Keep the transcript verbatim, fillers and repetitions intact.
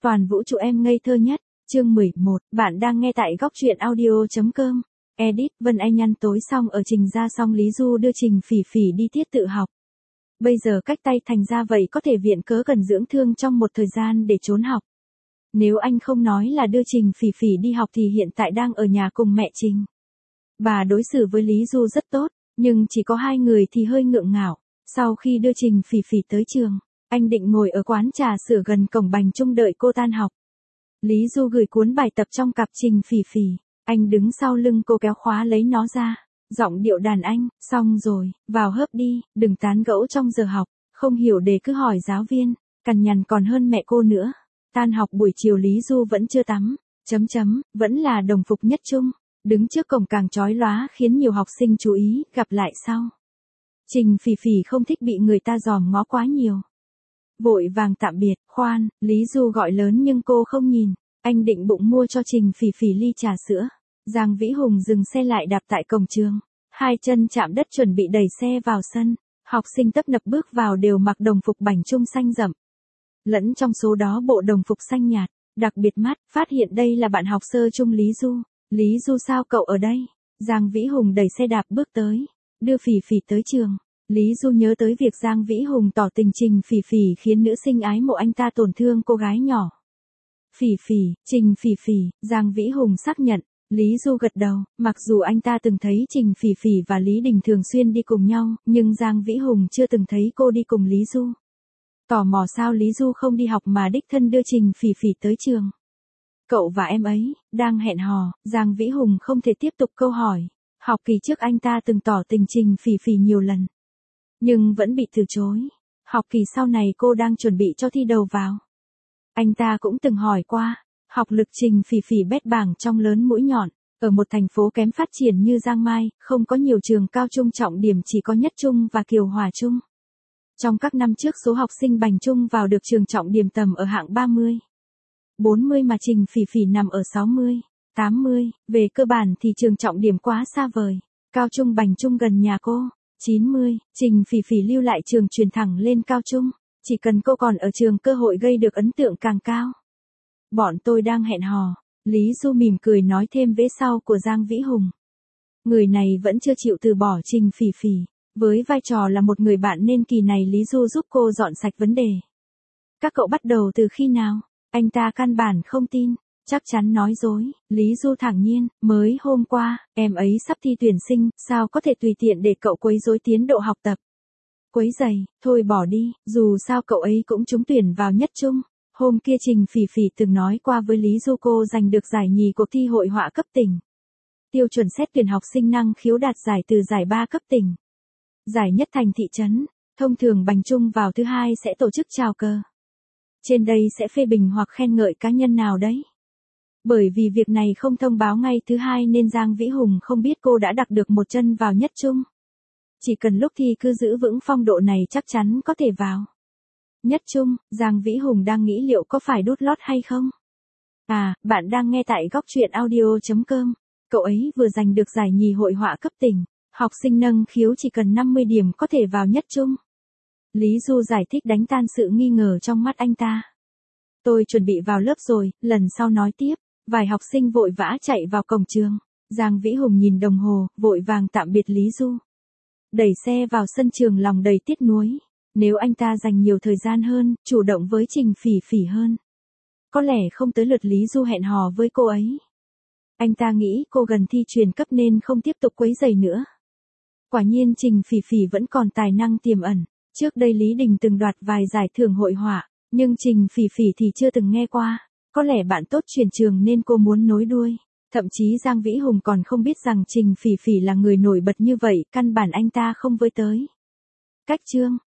Toàn vũ trụ em ngây thơ nhất, chương mười một, bạn đang nghe tại góc truyện audio.com. Edit, Vân Anh nhăn tối xong ở Trình ra xong Lý Du đưa Trình Phỉ Phỉ đi tiết tự học. Bây giờ cách tay thành ra vậy có thể viện cớ cần dưỡng thương trong một thời gian để trốn học. Nếu anh không nói là đưa Trình Phỉ Phỉ đi học thì hiện tại đang ở nhà cùng mẹ Trình. Bà đối xử với Lý Du rất tốt, nhưng chỉ có hai người thì hơi ngượng ngạo. Sau khi đưa Trình Phỉ Phỉ tới trường, anh định ngồi ở quán trà sữa gần cổng Bành Trung đợi cô tan học. Lý Du gửi cuốn bài tập trong cặp Trình Phỉ Phỉ, anh đứng sau lưng cô kéo khóa lấy nó ra, giọng điệu đàn anh, xong rồi, vào hớp đi, đừng tán gẫu trong giờ học, không hiểu đề cứ hỏi giáo viên, cằn nhằn còn hơn mẹ cô nữa. Tan học buổi chiều Lý Du vẫn chưa tắm, chấm chấm, vẫn là đồng phục nhất trung, đứng trước cổng càng chói lóa khiến nhiều học sinh chú ý, gặp lại sau. Trình Phỉ Phỉ không thích bị người ta dòm ngó quá nhiều. Vội vàng tạm biệt, khoan, Lý Du gọi lớn nhưng cô không nhìn, anh định bụng mua cho Trình Phỉ Phỉ ly trà sữa. Giang Vĩ Hùng dừng xe lại đạp tại cổng trường, hai chân chạm đất chuẩn bị đẩy xe vào sân, học sinh tấp nập bước vào đều mặc đồng phục Bành Trung xanh rậm. Lẫn trong số đó bộ đồng phục xanh nhạt, đặc biệt mắt, phát hiện đây là bạn học sơ trung Lý Du. Lý Du sao cậu ở đây? Giang Vĩ Hùng đẩy xe đạp bước tới, đưa Phỉ Phỉ tới trường. Lý Du nhớ tới việc Giang Vĩ Hùng tỏ tình Trình Phỉ Phỉ khiến nữ sinh ái mộ anh ta tổn thương cô gái nhỏ. Phỉ Phỉ, Trình Phỉ Phỉ, Giang Vĩ Hùng xác nhận. Lý Du gật đầu, mặc dù anh ta từng thấy Trình Phỉ Phỉ và Lý Đình thường xuyên đi cùng nhau, nhưng Giang Vĩ Hùng chưa từng thấy cô đi cùng Lý Du. Tò mò sao Lý Du không đi học mà đích thân đưa Trình Phỉ Phỉ tới trường. Cậu và em ấy, đang hẹn hò, Giang Vĩ Hùng không thể tiếp tục câu hỏi. Học kỳ trước anh ta từng tỏ tình Trình Phỉ Phỉ nhiều lần, nhưng vẫn bị từ chối. Học kỳ sau này cô đang chuẩn bị cho thi đầu vào. Anh ta cũng từng hỏi qua, học lực Trình Phỉ Phỉ bét bảng trong lớn mũi nhọn, ở một thành phố kém phát triển như Giang Mai, không có nhiều trường cao trung trọng điểm chỉ có Nhất Trung và Kiều Hòa Trung. Trong các năm trước số học sinh Bành Trung vào được trường trọng điểm tầm ở hạng ba mươi, bốn mươi mà Trình Phỉ Phỉ nằm ở sáu mươi, tám mươi, về cơ bản thì trường trọng điểm quá xa vời, cao trung Bành Trung gần nhà cô. chín mươi, Trình Phỉ Phỉ lưu lại trường truyền thẳng lên cao trung, chỉ cần cô còn ở trường cơ hội gây được ấn tượng càng cao. Bọn tôi đang hẹn hò, Lý Du mỉm cười nói thêm vế sau của Giang Vĩ Hùng. Người này vẫn chưa chịu từ bỏ Trình Phỉ Phỉ, với vai trò là một người bạn nên kỳ này Lý Du giúp cô dọn sạch vấn đề. Các cậu bắt đầu từ khi nào? Anh ta căn bản không tin, chắc chắn nói dối. Lý Du thản nhiên, mới hôm qua, em ấy sắp thi tuyển sinh, sao có thể tùy tiện để cậu quấy rối tiến độ học tập. Quấy giày, thôi bỏ đi, dù sao cậu ấy cũng trúng tuyển vào Nhất Trung. Hôm kia Trình Phỉ Phỉ từng nói qua với Lý Du cô giành được giải nhì cuộc thi hội họa cấp tỉnh. Tiêu chuẩn xét tuyển học sinh năng khiếu đạt giải từ giải ba cấp tỉnh. Giải nhất thành thị trấn, thông thường Bành Trung vào thứ hai sẽ tổ chức chào cờ. Trên đây sẽ phê bình hoặc khen ngợi cá nhân nào đấy. Bởi vì việc này không thông báo ngay thứ hai nên Giang Vĩ Hùng không biết cô đã đặt được một chân vào Nhất Trung. Chỉ cần lúc thi cứ giữ vững phong độ này chắc chắn có thể vào Nhất Trung. Giang Vĩ Hùng đang nghĩ liệu có phải đút lót hay không. À, bạn đang nghe tại góc truyện audio.com. Cậu ấy vừa giành được giải nhì hội họa cấp tỉnh. Học sinh nâng khiếu chỉ cần năm mươi điểm có thể vào Nhất Trung. Lý Du giải thích đánh tan sự nghi ngờ trong mắt anh ta. Tôi chuẩn bị vào lớp rồi, lần sau nói tiếp. Vài học sinh vội vã chạy vào cổng trường. Giang Vĩ Hùng nhìn đồng hồ, vội vàng tạm biệt Lý Du. Đẩy xe vào sân trường lòng đầy tiếc nuối. Nếu anh ta dành nhiều thời gian hơn, chủ động với Trình Phỉ Phỉ hơn, có lẽ không tới lượt Lý Du hẹn hò với cô ấy. Anh ta nghĩ cô gần thi truyền cấp nên không tiếp tục quấy rầy nữa. Quả nhiên Trình Phỉ Phỉ vẫn còn tài năng tiềm ẩn. Trước đây Lý Đình từng đoạt vài giải thưởng hội họa, nhưng Trình Phỉ Phỉ thì chưa từng nghe qua. Có lẽ bạn tốt chuyển trường nên cô muốn nối đuôi. Thậm chí Giang Vĩ Hùng còn không biết rằng Trình Phỉ Phỉ là người nổi bật như vậy, căn bản anh ta không với tới. Cách chương,